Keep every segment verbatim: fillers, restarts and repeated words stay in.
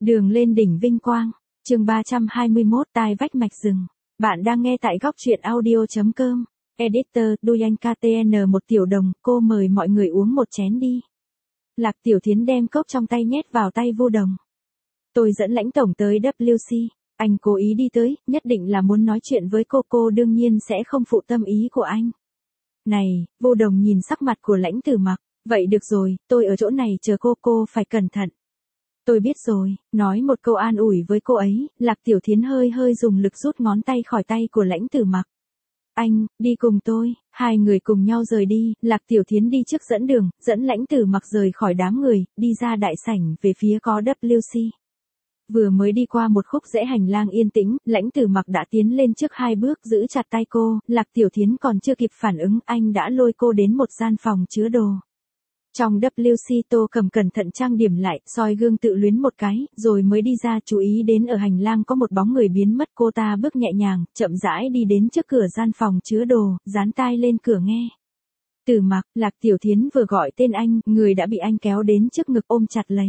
Đường lên đỉnh vinh quang, chương ba trăm hai mươi mốt tai vách mạch rừng. Bạn đang nghe tại góc truyện audio chấm com. Editor, Duyan ca tê en một tiểu đồng, cô mời mọi người uống một chén đi. Lạc Tiểu Thiến đem cốc trong tay nhét vào tay Vô Đồng. Tôi dẫn Lãnh tổng tới vê kép xê, anh cố ý đi tới, nhất định là muốn nói chuyện với cô, cô đương nhiên sẽ không phụ tâm ý của anh. Này, Vô Đồng nhìn sắc mặt của Lãnh Tử Mặc, vậy được rồi, tôi ở chỗ này chờ cô, cô phải cẩn thận. Tôi biết rồi, nói một câu an ủi với cô ấy, Lạc Tiểu Thiến hơi hơi dùng lực rút ngón tay khỏi tay của Lãnh Tử Mặc. Anh, đi cùng tôi, hai người cùng nhau rời đi, Lạc Tiểu Thiến đi trước dẫn đường, dẫn Lãnh Tử Mặc rời khỏi đám người, đi ra đại sảnh về phía có vê kép xê. Vừa mới đi qua một khúc rẽ hành lang yên tĩnh, Lãnh Tử Mặc đã tiến lên trước hai bước giữ chặt tay cô, Lạc Tiểu Thiến còn chưa kịp phản ứng, anh đã lôi cô đến một gian phòng chứa đồ. Trong vê kép xê Tô Cầm cẩn thận trang điểm lại, soi gương tự luyến một cái, rồi mới đi ra, chú ý đến ở hành lang có một bóng người biến mất, cô ta bước nhẹ nhàng, chậm rãi đi đến trước cửa gian phòng chứa đồ, dán tai lên cửa nghe. Tử Mặc, Lạc Tiểu Thiến vừa gọi tên anh, người đã bị anh kéo đến trước ngực ôm chặt lấy.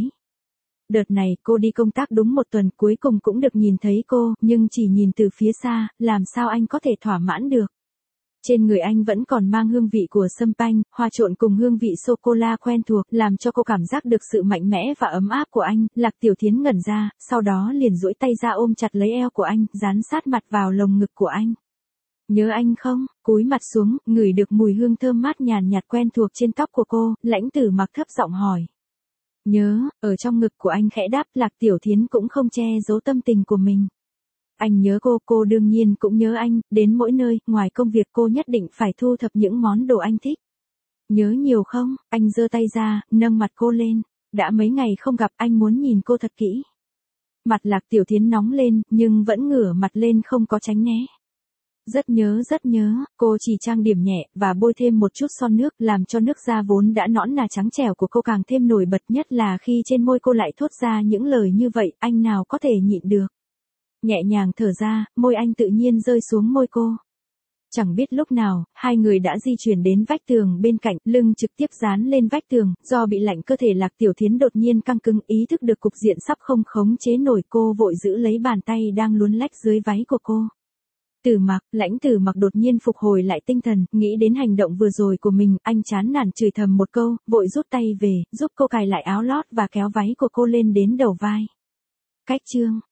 Đợt này cô đi công tác đúng một tuần, cuối cùng cũng được nhìn thấy cô, nhưng chỉ nhìn từ phía xa, làm sao anh có thể thỏa mãn được. Trên người anh vẫn còn mang hương vị của sâm panh, hòa trộn cùng hương vị sô-cô-la quen thuộc, làm cho cô cảm giác được sự mạnh mẽ và ấm áp của anh. Lạc Tiểu Thiến ngẩn ra, sau đó liền duỗi tay ra ôm chặt lấy eo của anh, dán sát mặt vào lồng ngực của anh. Nhớ anh không? Cúi mặt xuống, ngửi được mùi hương thơm mát nhàn nhạt quen thuộc trên tóc của cô, Lãnh Tử Mặc thấp giọng hỏi. Nhớ, ở trong ngực của anh khẽ đáp, Lạc Tiểu Thiến cũng không che giấu tâm tình của mình. Anh nhớ cô, cô đương nhiên cũng nhớ anh, đến mỗi nơi, ngoài công việc cô nhất định phải thu thập những món đồ anh thích. Nhớ nhiều không? Anh giơ tay ra, nâng mặt cô lên. Đã mấy ngày không gặp, anh muốn nhìn cô thật kỹ. Mặt Lạc Tiểu Thiến nóng lên, nhưng vẫn ngửa mặt lên không có tránh né. Rất nhớ rất nhớ, cô chỉ trang điểm nhẹ, và bôi thêm một chút son nước, làm cho nước da vốn đã nõn nà trắng trẻo của cô càng thêm nổi bật, nhất là khi trên môi cô lại thốt ra những lời như vậy, anh nào có thể nhịn được. Nhẹ nhàng thở ra, môi anh tự nhiên rơi xuống môi cô. Chẳng biết lúc nào, hai người đã di chuyển đến vách tường bên cạnh, lưng trực tiếp dán lên vách tường, do bị lạnh cơ thể Lạc Tiểu Thiến đột nhiên căng cứng, ý thức được cục diện sắp không khống chế nổi, cô vội giữ lấy bàn tay đang luồn lách dưới váy của cô. Tử Mặc, Lãnh Tử Mặc đột nhiên phục hồi lại tinh thần, nghĩ đến hành động vừa rồi của mình, anh chán nản chửi thầm một câu, vội rút tay về, giúp cô cài lại áo lót và kéo váy của cô lên đến đầu vai. Cách chương